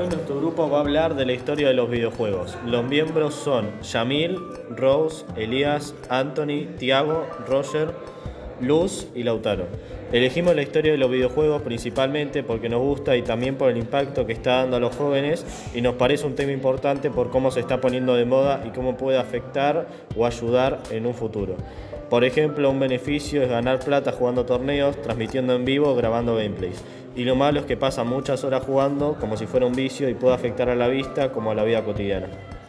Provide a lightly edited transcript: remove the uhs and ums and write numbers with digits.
Hoy nuestro grupo va a hablar de la historia de los videojuegos. Los miembros son Yamil, Rose, Elías, Anthony, Tiago, Roger, Luz y Lautaro. Elegimos la historia de los videojuegos principalmente porque nos gusta y también por el impacto que está dando a los jóvenes, y nos parece un tema importante por cómo se está poniendo de moda y cómo puede afectar o ayudar en un futuro. Por ejemplo, un beneficio es ganar plata jugando torneos, transmitiendo en vivo o grabando gameplays. Y lo malo es que pasan muchas horas jugando como si fuera un vicio y puede afectar a la vista como a la vida cotidiana.